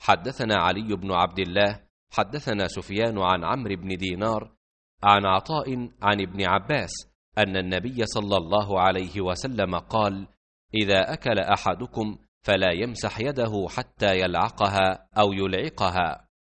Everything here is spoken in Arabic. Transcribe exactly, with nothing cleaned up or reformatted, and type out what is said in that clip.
حدثنا علي بن عبد الله حدثنا سفيان عن عمرو بن دينار عن عطاء عن ابن عباس أن النبي صلى الله عليه وسلم قال: إذا أكل أحدكم فلا يمسح يده حتى يلعقها أو يلعقها.